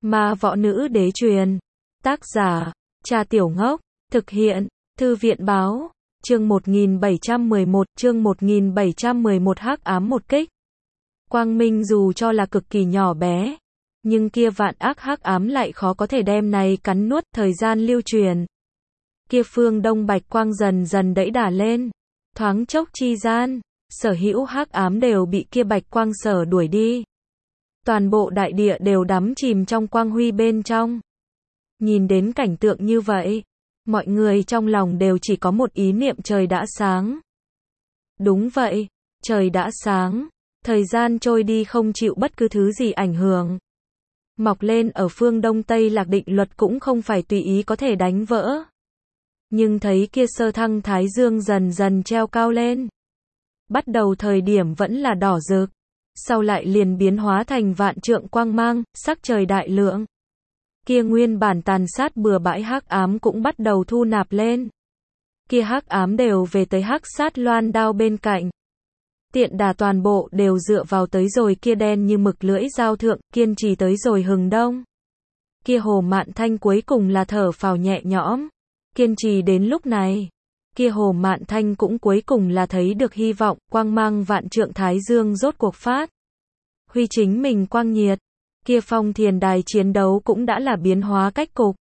Ma Võ Nữ Đế Truyền. Tác giả, Trà Tiểu Ngốc. Thực hiện, Thư viện Báo. Chương 1711 Hắc ám một kích. Quang Minh dù cho là cực kỳ nhỏ bé, nhưng kia vạn ác hắc ám lại khó có thể đem này cắn nuốt, thời gian lưu truyền. Kia phương đông bạch quang dần dần đẫy đà lên, thoáng chốc chi gian, sở hữu hắc ám đều bị kia bạch quang sở đuổi đi. Toàn bộ đại địa đều đắm chìm trong quang huy bên trong. Nhìn đến cảnh tượng như vậy, mọi người trong lòng đều chỉ có một ý niệm: trời đã sáng. Đúng vậy, trời đã sáng, thời gian trôi đi không chịu bất cứ thứ gì ảnh hưởng. Mọc lên ở phương Đông Tây Lạc định luật cũng không phải tùy ý có thể đánh vỡ. Nhưng thấy kia sơ thăng thái dương dần dần treo cao lên. Bắt đầu thời điểm vẫn là đỏ rực, sau lại liền biến hóa thành vạn trượng quang mang, sắc trời đại lượng. Kia nguyên bản tàn sát bừa bãi hắc ám cũng bắt đầu thu nạp lên. Kia hắc ám đều về tới hắc sát loan đao bên cạnh. Tiện đà toàn bộ đều dựa vào tới rồi kia đen như mực lưỡi dao thượng, kiên trì tới rồi hừng đông. Kia Hồ Mạn Thanh cuối cùng là thở phào nhẹ nhõm. Kiên trì đến lúc này, kia Hồ Mạn Thanh cũng cuối cùng là thấy được hy vọng, quang mang vạn trượng thái dương rốt cuộc phát huy chính mình quang nhiệt. Kia Phong Thiền Đài chiến đấu cũng đã là biến hóa cách cục.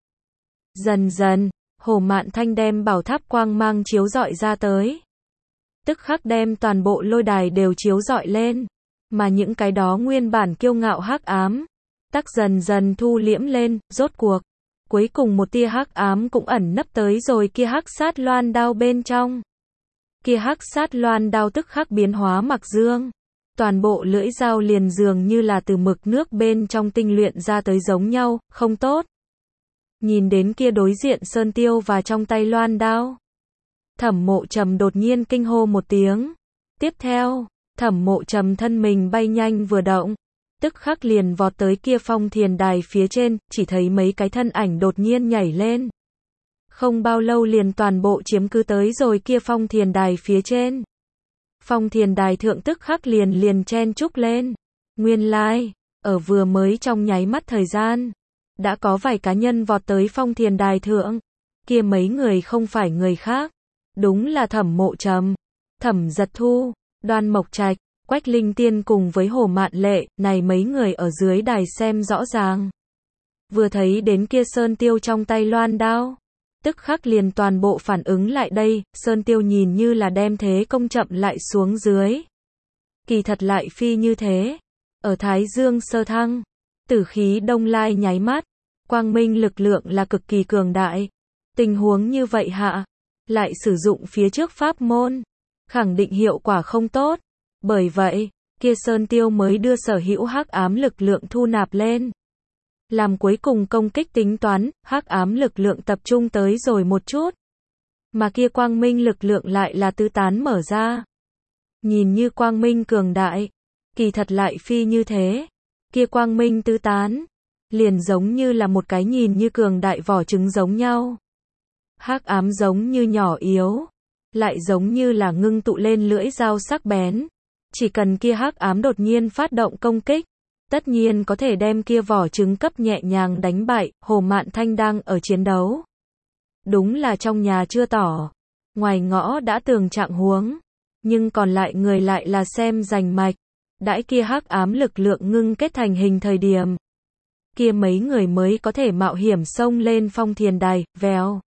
Dần dần, Hồ Mạn Thanh đem bảo tháp quang mang chiếu rọi ra tới. Tức khắc đem toàn bộ lôi đài đều chiếu rọi lên, mà những cái đó nguyên bản kiêu ngạo hắc ám, tắc dần dần thu liễm lên, rốt cuộc. Cuối cùng một tia hắc ám cũng ẩn nấp tới rồi kia hắc sát loan đao bên trong. Kia hắc sát loan đao tức khắc biến hóa mặc dương. Toàn bộ lưỡi dao liền dường như là từ mực nước bên trong tinh luyện ra tới giống nhau, không tốt. Nhìn đến kia đối diện Sơn Tiêu và trong tay loan đao, Thẩm Mộ Trầm đột nhiên kinh hô một tiếng. Tiếp theo, Thẩm Mộ Trầm thân mình bay nhanh vừa động, tức khắc liền vọt tới kia Phong Thiền Đài phía trên, chỉ thấy mấy cái thân ảnh đột nhiên nhảy lên. Không bao lâu liền toàn bộ chiếm cứ tới rồi kia Phong Thiền Đài phía trên. Phong Thiền Đài thượng tức khắc liền chen chúc lên. Nguyên lai, ở vừa mới trong nháy mắt thời gian, đã có vài cá nhân vọt tới Phong Thiền Đài thượng. Kia mấy người không phải người khác, đúng là Thẩm Mộ Trầm, Thẩm Giật Thu, Đoan Mộc Trạch, Quách Linh Tiên cùng với Hồ Mạn Lệ, này mấy người ở dưới đài xem rõ ràng. Vừa thấy đến kia Sơn Tiêu trong tay loan đao, tức khắc liền toàn bộ phản ứng lại đây. Sơn Tiêu nhìn như là đem thế công chậm lại xuống dưới, kỳ thật lại phi như thế. Ở Thái Dương sơ thăng, tử khí đông lai nháy mắt, quang minh lực lượng là cực kỳ cường đại. Tình huống như vậy hạ, lại sử dụng phía trước pháp môn, khẳng định hiệu quả không tốt. Bởi vậy, kia Sơn Tiêu mới đưa sở hữu hắc ám lực lượng thu nạp lên. Làm cuối cùng công kích tính toán, hắc ám lực lượng tập trung tới rồi một chút. Mà kia quang minh lực lượng lại là tứ tán mở ra. Nhìn như quang minh cường đại, kỳ thật lại phi như thế. Kia quang minh tứ tán, liền giống như là một cái nhìn như cường đại vỏ trứng giống nhau. Hắc ám giống như nhỏ yếu, lại giống như là ngưng tụ lên lưỡi dao sắc bén. Chỉ cần kia hắc ám đột nhiên phát động công kích, tất nhiên có thể đem kia vỏ trứng cấp nhẹ nhàng đánh bại. Hồ Mạn Thanh đang ở chiến đấu, đúng là trong nhà chưa tỏ, ngoài ngõ đã tường trạng huống, nhưng còn lại người lại là xem rành mạch. Đãi kia hắc ám lực lượng ngưng kết thành hình thời điểm, kia mấy người mới có thể mạo hiểm xông lên Phong Thiền Đài. Vèo,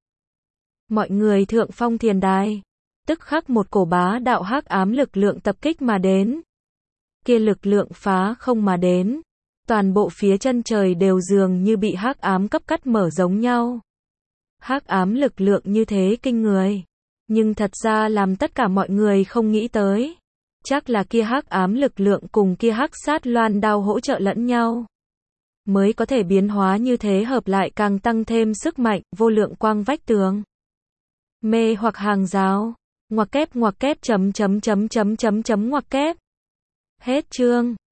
mọi người thượng Phong Thiền Đài, tức khắc một cổ bá đạo hắc ám lực lượng tập kích mà đến. Kia lực lượng phá không mà đến, toàn bộ phía chân trời đều dường như bị hắc ám cấp cắt mở giống nhau. Hắc ám lực lượng như thế kinh người, nhưng thật ra làm tất cả mọi người không nghĩ tới, chắc là kia hắc ám lực lượng cùng kia hắc sát loan đao hỗ trợ lẫn nhau, mới có thể biến hóa như thế, hợp lại càng tăng thêm sức mạnh. Vô lượng quang vách tường, mê hoặc hàng rào, ngoặc kép ngoặc kép chấm chấm chấm chấm chấm chấm ngoặc kép. Hết chương.